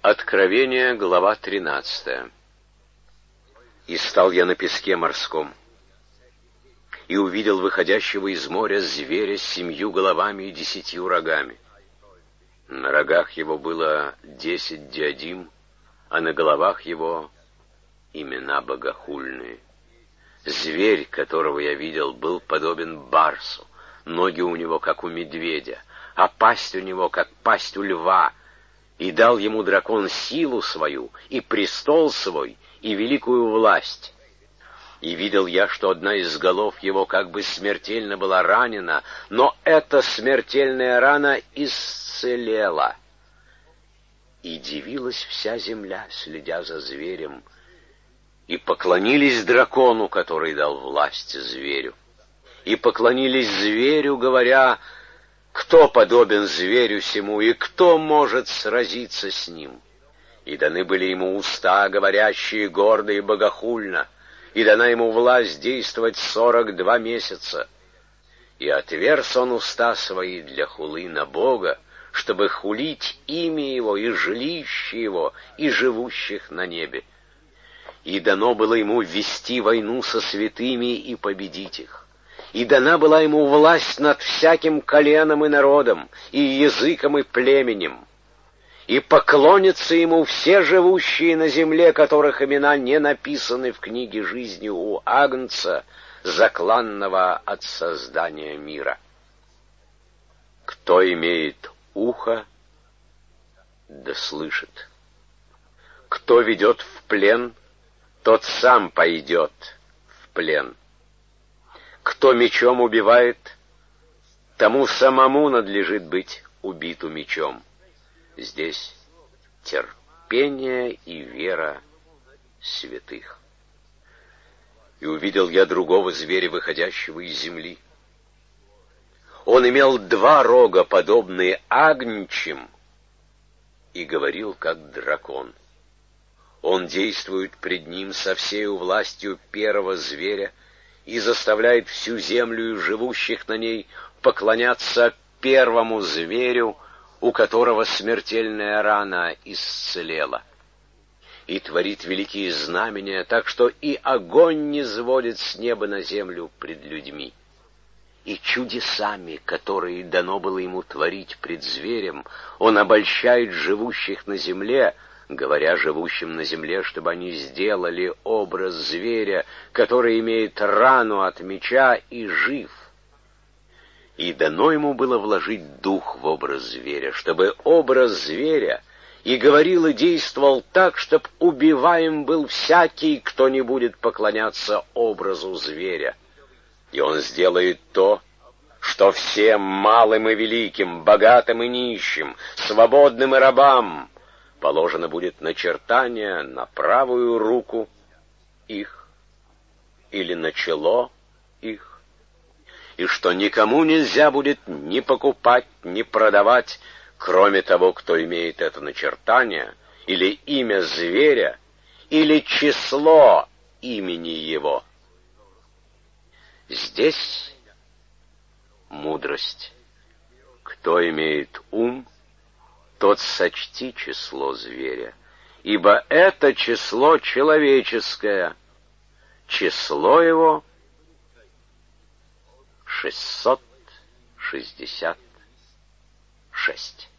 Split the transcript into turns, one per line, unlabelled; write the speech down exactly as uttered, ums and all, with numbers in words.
Откровение, глава тринадцатая. «И стал я на песке морском, и увидел выходящего из моря зверя с семью головами и десятью рогами. На рогах его было десять диадим, а на головах его имена богохульные. Зверь, которого я видел, был подобен барсу, ноги у него, как у медведя, а пасть у него, как пасть у льва, и дал ему дракон силу свою, и престол свой, и великую власть. И видел я, что одна из голов его как бы смертельно была ранена, но эта смертельная рана исцелела. И дивилась вся земля, следя за зверем, и поклонились дракону, который дал власть зверю, и поклонились зверю, говоря: кто подобен зверю сему, и кто может сразиться с ним? И даны были ему уста, говорящие гордо и богохульно, и дана ему власть действовать сорок два месяца. И отверз он уста свои для хулы на Бога, чтобы хулить имя его и жилище его, и живущих на небе. И дано было ему вести войну со святыми и победить их. И дана была ему власть над всяким коленом и народом, и языком и племенем. И поклонятся ему все живущие на земле, которых имена не написаны в книге жизни у Агнца, закланного от создания мира. Кто имеет ухо, да слышит. Кто ведет в плен, тот сам пойдет в плен. Кто мечом убивает, тому самому надлежит быть убиту мечом. Здесь терпение и вера святых. И увидел я другого зверя, выходящего из земли. Он имел два рога, подобные агнчим, и говорил, как дракон. Он действует пред ним со всею властью первого зверя и заставляет всю землю и живущих на ней поклоняться первому зверю, у которого смертельная рана исцелела. И творит великие знамения, так что и огонь не сводит с неба на землю пред людьми. И чудесами, которые дано было ему творить пред зверем, он обольщает живущих на земле, говоря живущим на земле, чтобы они сделали образ зверя, который имеет рану от меча и жив. И дано ему было вложить дух в образ зверя, чтобы образ зверя и говорил, и действовал так, чтоб убиваем был всякий, кто не будет поклоняться образу зверя. И он сделает то, что всем, малым и великим, богатым и нищим, свободным и рабам, положено будет начертание на правую руку их или на чело их, и что никому нельзя будет ни покупать, ни продавать, кроме того, кто имеет это начертание, или имя зверя, или число имени его. Здесь мудрость. Кто имеет ум, тот сочти число зверя, ибо это число человеческое, число его шестьсот шестьдесят шесть.